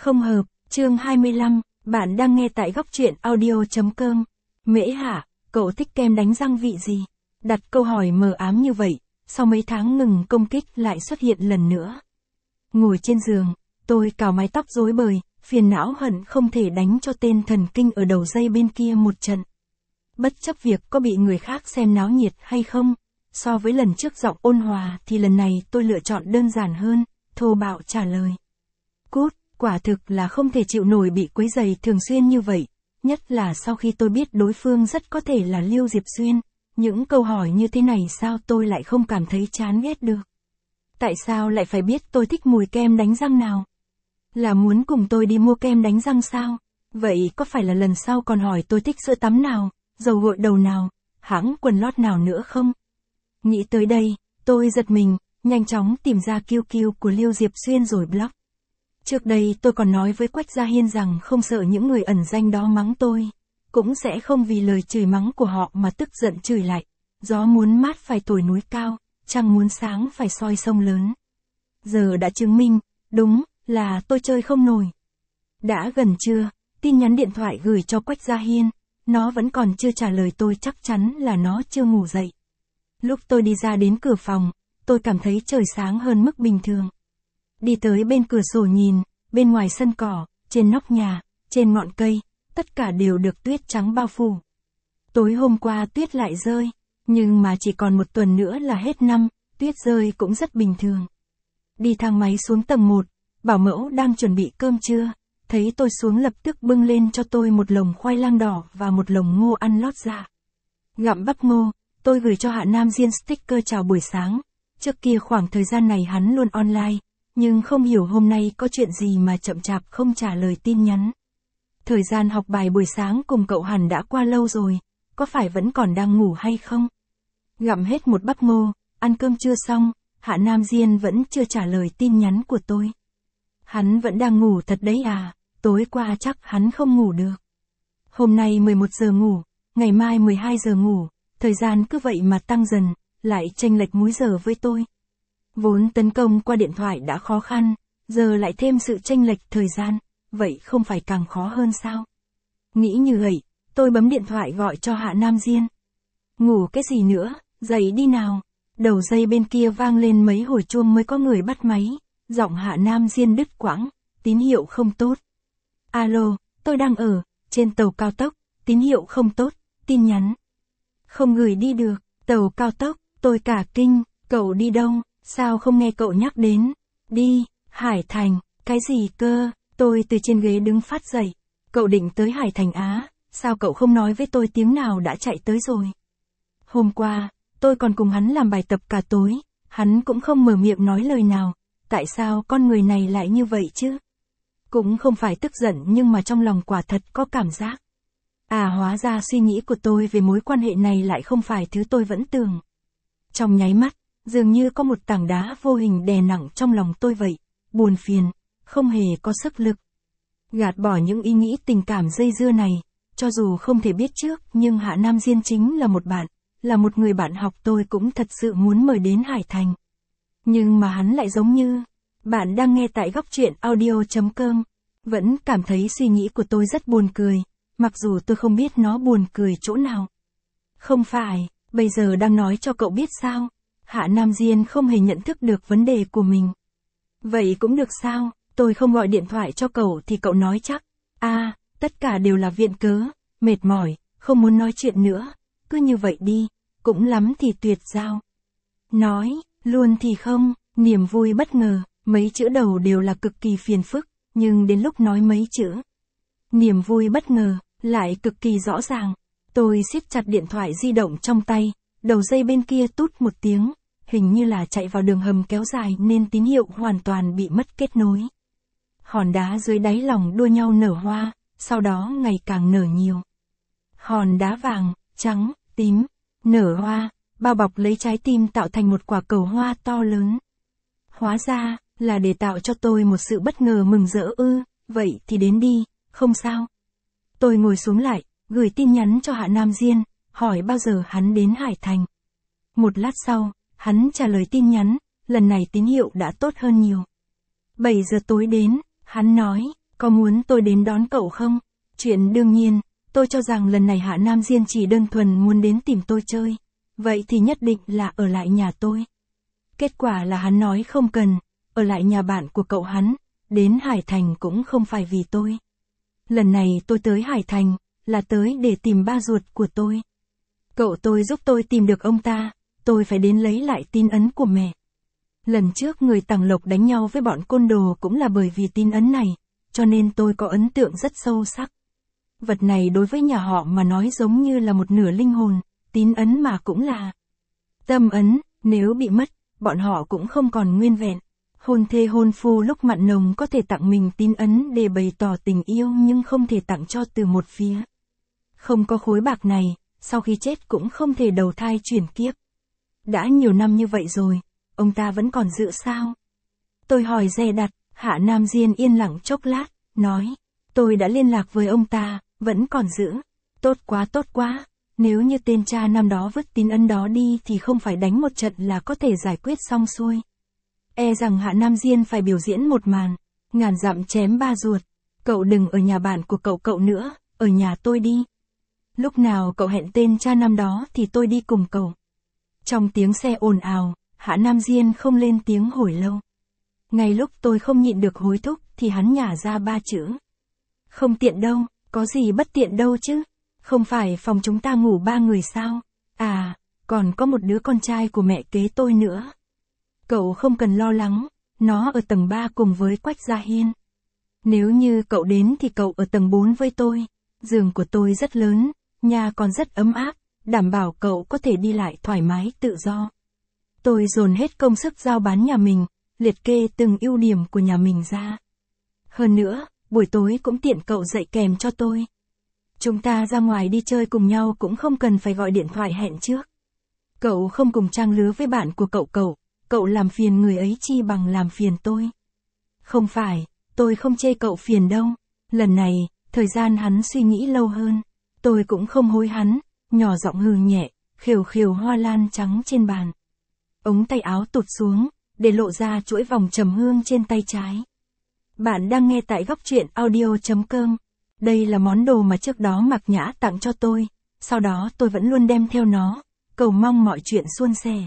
Không hợp, chương 25, bạn đang nghe tại góc truyện audio.com. Mễ Hạ, cậu thích kem đánh răng vị gì? Đặt câu hỏi mờ ám như vậy, sau mấy tháng ngừng công kích lại xuất hiện lần nữa. Ngồi trên giường, tôi cào mái tóc rối bời, phiền não hận không thể đánh cho tên thần kinh ở đầu dây bên kia một trận. Bất chấp việc có bị người khác xem náo nhiệt hay không, so với lần trước giọng ôn hòa thì lần này tôi lựa chọn đơn giản hơn, thô bạo trả lời. Cút, quả thực là không thể chịu nổi bị quấy rầy thường xuyên như vậy, nhất là sau khi tôi biết đối phương rất có thể là Liêu Diệp Xuyên, những câu hỏi như thế này sao tôi lại không cảm thấy chán ghét được. Tại sao lại phải biết tôi thích mùi kem đánh răng nào? Là muốn cùng tôi đi mua kem đánh răng sao? Vậy có phải là lần sau còn hỏi tôi thích sữa tắm nào, dầu gội đầu nào, hãng quần lót nào nữa không? Nghĩ tới đây, tôi giật mình, nhanh chóng tìm ra QQ của Liêu Diệp Xuyên rồi block. Trước đây tôi còn nói với Quách Gia Hiên rằng không sợ những người ẩn danh đó mắng tôi, cũng sẽ không vì lời chửi mắng của họ mà tức giận chửi lại. Gió muốn mát phải thổi núi cao, trăng muốn sáng phải soi sông lớn. Giờ đã chứng minh, đúng là tôi chơi không nổi. Đã gần trưa, tin nhắn điện thoại gửi cho Quách Gia Hiên, nó vẫn còn chưa trả lời tôi, chắc chắn là nó chưa ngủ dậy. Lúc tôi đi ra đến cửa phòng, tôi cảm thấy trời sáng hơn mức bình thường. Đi tới bên cửa sổ nhìn, bên ngoài sân cỏ, trên nóc nhà, trên ngọn cây, tất cả đều được tuyết trắng bao phủ. Tối hôm qua tuyết lại rơi, nhưng mà chỉ còn một tuần nữa là hết năm, tuyết rơi cũng rất bình thường. Đi thang máy xuống tầng 1, bảo mẫu đang chuẩn bị cơm trưa, thấy tôi xuống lập tức bưng lên cho tôi một lồng khoai lang đỏ và một lồng ngô ăn lót dạ. Gặm bắp ngô, tôi gửi cho Hạ Nam Diên sticker chào buổi sáng, trước kia khoảng thời gian này hắn luôn online, nhưng không hiểu hôm nay có chuyện gì mà chậm chạp không trả lời tin nhắn. Thời gian học bài buổi sáng cùng cậu hẳn đã qua lâu rồi, có phải vẫn còn đang ngủ hay không? Gặm hết một bắp ngô, ăn cơm trưa xong, Hạ Nam Diên vẫn chưa trả lời tin nhắn của tôi. Hắn vẫn đang ngủ thật đấy à, tối qua chắc hắn không ngủ được. Hôm nay 11 giờ ngủ, ngày mai 12 giờ ngủ, thời gian cứ vậy mà tăng dần, lại chênh lệch múi giờ với tôi. Vốn tấn công qua điện thoại đã khó khăn, giờ lại thêm sự chênh lệch thời gian, vậy không phải càng khó hơn sao? Nghĩ như vậy, tôi bấm điện thoại gọi cho Hạ Nam Diên. Ngủ cái gì nữa, dậy đi nào. Đầu dây bên kia vang lên mấy hồi chuông mới có người bắt máy, giọng Hạ Nam Diên đứt quãng, tín hiệu không tốt. Alo, tôi đang ở, trên tàu cao tốc, tín hiệu không tốt, tin nhắn. Không gửi đi được, tàu cao tốc, tôi cả kinh, cậu đi đâu, sao không nghe cậu nhắc đến. Đi, Hải Thành, cái gì cơ, tôi từ trên ghế đứng phát dậy. Cậu định tới Hải Thành á, sao cậu không nói với tôi tiếng nào đã chạy tới rồi. Hôm qua, tôi còn cùng hắn làm bài tập cả tối, hắn cũng không mở miệng nói lời nào, tại sao con người này lại như vậy chứ? Cũng không phải tức giận nhưng mà trong lòng quả thật có cảm giác. À, hóa ra suy nghĩ của tôi về mối quan hệ này lại không phải thứ tôi vẫn tưởng. Trong nháy mắt, dường như có một tảng đá vô hình đè nặng trong lòng tôi vậy, buồn phiền, không hề có sức lực. Gạt bỏ những ý nghĩ tình cảm dây dưa này, cho dù không thể biết trước nhưng Hạ Nam Diên chính là một bạn, là một người bạn học tôi cũng thật sự muốn mời đến Hải Thành. Nhưng mà hắn lại giống như, bạn đang nghe tại góc truyện audio.com, vẫn cảm thấy suy nghĩ của tôi rất buồn cười, mặc dù tôi không biết nó buồn cười chỗ nào. Không phải, bây giờ đang nói cho cậu biết sao? Hạ Nam Diên không hề nhận thức được vấn đề của mình. Vậy cũng được sao, tôi không gọi điện thoại cho cậu thì cậu nói chắc. À, tất cả đều là viện cớ, mệt mỏi, không muốn nói chuyện nữa, cứ như vậy đi, cũng lắm thì tuyệt giao. Nói, luôn thì không, niềm vui bất ngờ, mấy chữ đầu đều là cực kỳ phiền phức, nhưng đến lúc nói mấy chữ niềm vui bất ngờ, lại cực kỳ rõ ràng. Tôi siết chặt điện thoại di động trong tay, đầu dây bên kia tút một tiếng, hình như là chạy vào đường hầm kéo dài nên tín hiệu hoàn toàn bị mất kết nối. Hòn đá dưới đáy lòng đua nhau nở hoa, sau đó ngày càng nở nhiều. Hòn đá vàng, trắng, tím, nở hoa, bao bọc lấy trái tim tạo thành một quả cầu hoa to lớn. Hóa ra, là để tạo cho tôi một sự bất ngờ mừng rỡ ư, vậy thì đến đi, không sao. Tôi ngồi xuống lại, gửi tin nhắn cho Hạ Nam Diên, hỏi bao giờ hắn đến Hải Thành. Một lát sau, hắn trả lời tin nhắn, lần này tín hiệu đã tốt hơn nhiều. 7 giờ tối đến, hắn nói, có muốn tôi đến đón cậu không? Chuyện đương nhiên, tôi cho rằng lần này Hạ Nam Diên chỉ đơn thuần muốn đến tìm tôi chơi. Vậy thì nhất định là ở lại nhà tôi. Kết quả là hắn nói không cần, ở lại nhà bạn của cậu hắn, đến Hải Thành cũng không phải vì tôi. Lần này tôi tới Hải Thành, là tới để tìm ba ruột của tôi. Cậu tôi giúp tôi tìm được ông ta, tôi phải đến lấy lại tín ấn của mẹ. Lần trước người Tằng Lộc đánh nhau với bọn côn đồ cũng là bởi vì tín ấn này, cho nên tôi có ấn tượng rất sâu sắc. Vật này đối với nhà họ mà nói giống như là một nửa linh hồn, tín ấn mà cũng là tâm ấn, nếu bị mất, bọn họ cũng không còn nguyên vẹn. Hôn thê hôn phu lúc mặn nồng có thể tặng mình tín ấn để bày tỏ tình yêu nhưng không thể tặng cho từ một phía. Không có khối bạc này, sau khi chết cũng không thể đầu thai chuyển kiếp. Đã nhiều năm như vậy rồi, ông ta vẫn còn giữ sao? Tôi hỏi dè đặt, Hạ Nam Diên yên lặng chốc lát, nói, tôi đã liên lạc với ông ta, vẫn còn giữ. Tốt quá, nếu như tên cha năm đó vứt tín ấn đó đi thì không phải đánh một trận là có thể giải quyết xong xuôi. E rằng Hạ Nam Diên phải biểu diễn một màn, ngàn dặm chém ba ruột. Cậu đừng ở nhà bạn của cậu nữa, ở nhà tôi đi. Lúc nào cậu hẹn tên cha năm đó thì tôi đi cùng cậu. Trong tiếng xe ồn ào, Hạ Nam Diên không lên tiếng hồi lâu. Ngay lúc tôi không nhịn được hối thúc thì hắn nhả ra ba chữ. Không tiện đâu, có gì bất tiện đâu chứ. Không phải phòng chúng ta ngủ ba người sao? À, còn có một đứa con trai của mẹ kế tôi nữa. Cậu không cần lo lắng, nó ở tầng 3 cùng với Quách Gia Hiên. Nếu như cậu đến thì cậu ở tầng 4 với tôi. Giường của tôi rất lớn, nhà còn rất ấm áp, đảm bảo cậu có thể đi lại thoải mái tự do. Tôi dồn hết công sức giao bán nhà mình, liệt kê từng ưu điểm của nhà mình ra. Hơn nữa, buổi tối cũng tiện cậu dạy kèm cho tôi. Chúng ta ra ngoài đi chơi cùng nhau cũng không cần phải gọi điện thoại hẹn trước. Cậu không cùng trang lứa với bạn của cậu làm phiền người ấy chi bằng làm phiền tôi. Không phải, tôi không chê cậu phiền đâu. Lần này, thời gian hắn suy nghĩ lâu hơn. Tôi cũng không hối hắn, nhỏ giọng hừ nhẹ, khều khều hoa lan trắng trên bàn. Ống tay áo tụt xuống, để lộ ra chuỗi vòng trầm hương trên tay trái. Bạn đang nghe tại góc truyện audio.com. Đây là món đồ mà trước đó Mạc Nhã tặng cho tôi, sau đó tôi vẫn luôn đem theo nó, cầu mong mọi chuyện suôn sẻ.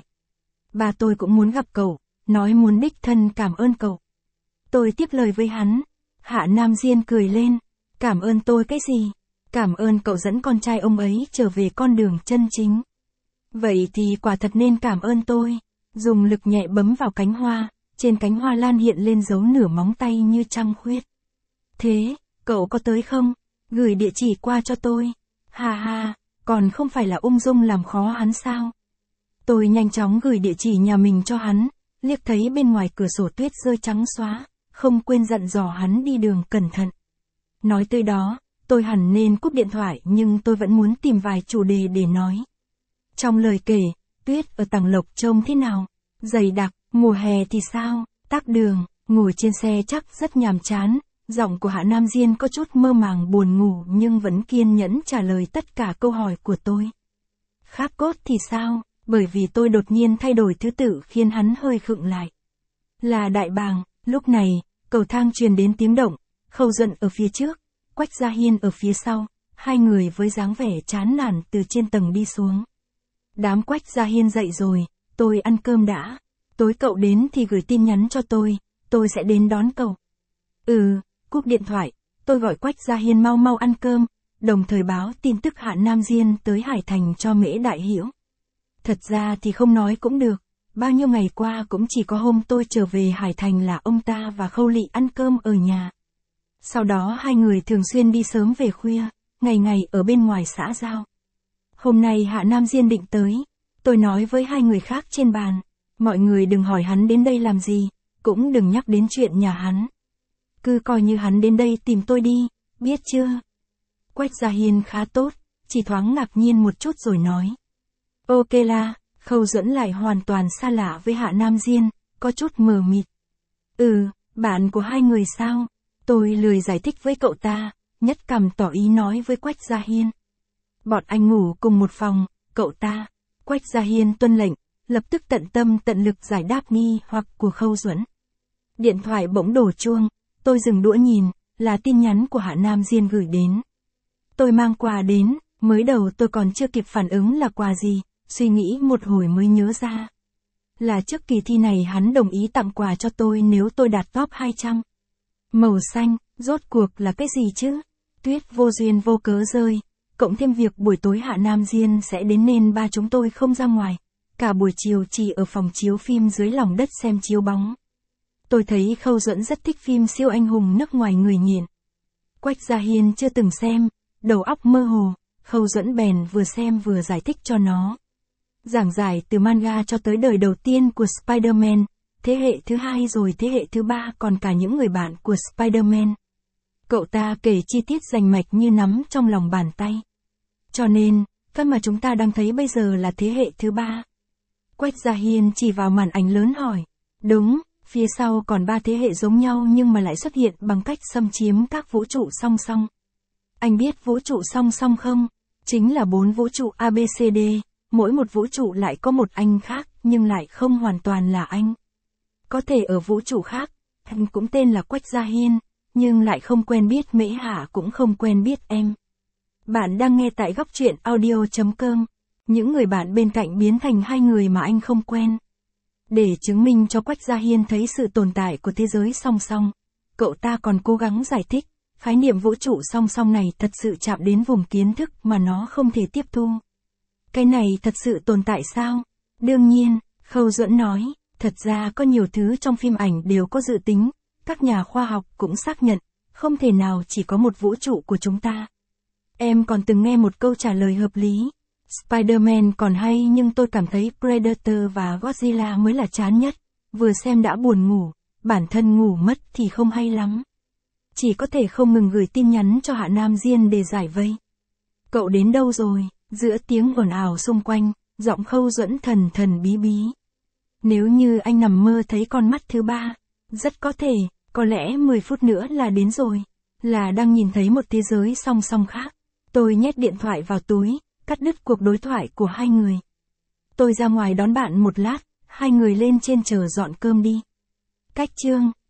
Ba tôi cũng muốn gặp cậu, nói muốn đích thân cảm ơn cậu. Tôi tiếp lời với hắn. Hạ Nam Diên cười lên. Cảm ơn tôi cái gì? Cảm ơn cậu dẫn con trai ông ấy trở về con đường chân chính. Vậy thì quả thật nên cảm ơn tôi. Dùng lực nhẹ bấm vào cánh hoa, trên cánh hoa lan hiện lên dấu nửa móng tay như trăng khuyết. Thế, cậu có tới không? Gửi địa chỉ qua cho tôi. Ha ha, còn không phải là ung dung làm khó hắn sao? Tôi nhanh chóng gửi địa chỉ nhà mình cho hắn, liếc thấy bên ngoài cửa sổ tuyết rơi trắng xóa, không quên dặn dò hắn đi đường cẩn thận. Nói tới đó, tôi hẳn nên cúp điện thoại nhưng tôi vẫn muốn tìm vài chủ đề để nói. Trong lời kể, tuyết ở Tằng Lộc trông thế nào? Dày đặc, mùa hè thì sao? Tắc đường, ngồi trên xe chắc rất nhàm chán. Giọng của Hạ Nam Diên có chút mơ màng buồn ngủ nhưng vẫn kiên nhẫn trả lời tất cả câu hỏi của tôi. Khắc Cốt thì sao? Bởi vì tôi đột nhiên thay đổi thứ tự khiến hắn hơi khựng lại. Là Đại Bàng, lúc này, cầu thang truyền đến tiếng động, Khâu Duận ở phía trước, Quách Gia Hiên ở phía sau, hai người với dáng vẻ chán nản từ trên tầng đi xuống. Đám Quách Gia Hiên dậy rồi, tôi ăn cơm đã. Tối cậu đến thì gửi tin nhắn cho tôi sẽ đến đón cậu. Cúp điện thoại, tôi gọi Quách Gia Hiên mau mau ăn cơm, đồng thời báo tin tức Hạ Nam Diên tới Hải Thành cho Mễ Đại Hiểu. Thật ra thì không nói cũng được, bao nhiêu ngày qua cũng chỉ có hôm tôi trở về Hải Thành là ông ta và Khâu Lị ăn cơm ở nhà. Sau đó hai người thường xuyên đi sớm về khuya, ngày ngày ở bên ngoài xã giao. Hôm nay Hạ Nam Diên định tới, tôi nói với hai người khác trên bàn, mọi người đừng hỏi hắn đến đây làm gì, cũng đừng nhắc đến chuyện nhà hắn. Cứ coi như hắn đến đây tìm tôi đi, biết chưa? Quách Gia Hiên khá tốt, chỉ thoáng ngạc nhiên một chút rồi nói. Ok là, Khâu Duẫn lại hoàn toàn xa lạ với Hạ Nam Diên, có chút mờ mịt. Bạn của hai người sao? Tôi lười giải thích với cậu ta, nhất cằm tỏ ý nói với Quách Gia Hiên. Bọn anh ngủ cùng một phòng, cậu ta. Quách Gia Hiên tuân lệnh, lập tức tận tâm tận lực giải đáp nghi hoặc của Khâu Duẫn. Điện thoại bỗng đổ chuông, tôi dừng đũa nhìn, là tin nhắn của Hạ Nam Diên gửi đến. Tôi mang quà đến, mới đầu tôi còn chưa kịp phản ứng là quà gì, suy nghĩ một hồi mới nhớ ra. Là trước kỳ thi này hắn đồng ý tặng quà cho tôi nếu tôi đạt top 200. Màu xanh, rốt cuộc là cái gì chứ? Tuyết vô duyên vô cớ rơi, cộng thêm việc buổi tối Hạ Nam Diên sẽ đến nên ba chúng tôi không ra ngoài. Cả buổi chiều chỉ ở phòng chiếu phim dưới lòng đất xem chiếu bóng. Tôi thấy Khâu Duẫn rất thích phim siêu anh hùng nước ngoài người nghiện. Quách Gia Hiên chưa từng xem, đầu óc mơ hồ, Khâu Duẫn bèn vừa xem vừa giải thích cho nó. Giảng giải từ manga cho tới đời đầu tiên của Spider-Man, thế hệ thứ hai rồi thế hệ thứ ba còn cả những người bạn của Spider-Man. Cậu ta kể chi tiết rành mạch như nắm trong lòng bàn tay. Cho nên, cái mà chúng ta đang thấy bây giờ là thế hệ thứ ba. Quách Gia Hiên chỉ vào màn ảnh lớn hỏi. Đúng, phía sau còn 3 thế hệ giống nhau nhưng mà lại xuất hiện bằng cách xâm chiếm các vũ trụ song song. Anh biết vũ trụ song song không? Chính là 4 vũ trụ ABCD, mỗi một vũ trụ lại có một anh khác nhưng lại không hoàn toàn là anh. Có thể ở vũ trụ khác, anh cũng tên là Quách Gia Hiên, nhưng lại không quen biết Mễ Hạ cũng không quen biết em. Bạn đang nghe tại góc truyện audio.com. Những người bạn bên cạnh biến thành 2 người mà anh không quen. Để chứng minh cho Quách Gia Hiên thấy sự tồn tại của thế giới song song, cậu ta còn cố gắng giải thích, khái niệm vũ trụ song song này thật sự chạm đến vùng kiến thức mà nó không thể tiếp thu. Cái này thật sự tồn tại sao? Đương nhiên, Khâu Duẫn nói, thật ra có nhiều thứ trong phim ảnh đều có dự tính, các nhà khoa học cũng xác nhận, không thể nào chỉ có một vũ trụ của chúng ta. Em còn từng nghe một câu trả lời hợp lý. Spider-Man còn hay nhưng tôi cảm thấy Predator và Godzilla mới là chán nhất, vừa xem đã buồn ngủ, bản thân ngủ mất thì không hay lắm. Chỉ có thể không ngừng gửi tin nhắn cho Hạ Nam Diên để giải vây. Cậu đến đâu rồi? Giữa tiếng ồn ào xung quanh, giọng Khâu Duẫn thần thần bí bí. Nếu như anh nằm mơ thấy con mắt thứ ba, rất có lẽ 10 phút nữa là đến rồi, là đang nhìn thấy một thế giới song song khác. Tôi nhét điện thoại vào túi, cắt đứt cuộc đối thoại của 2 người. Tôi ra ngoài đón bạn một lát, 2 người lên trên chờ dọn cơm đi. Cách chương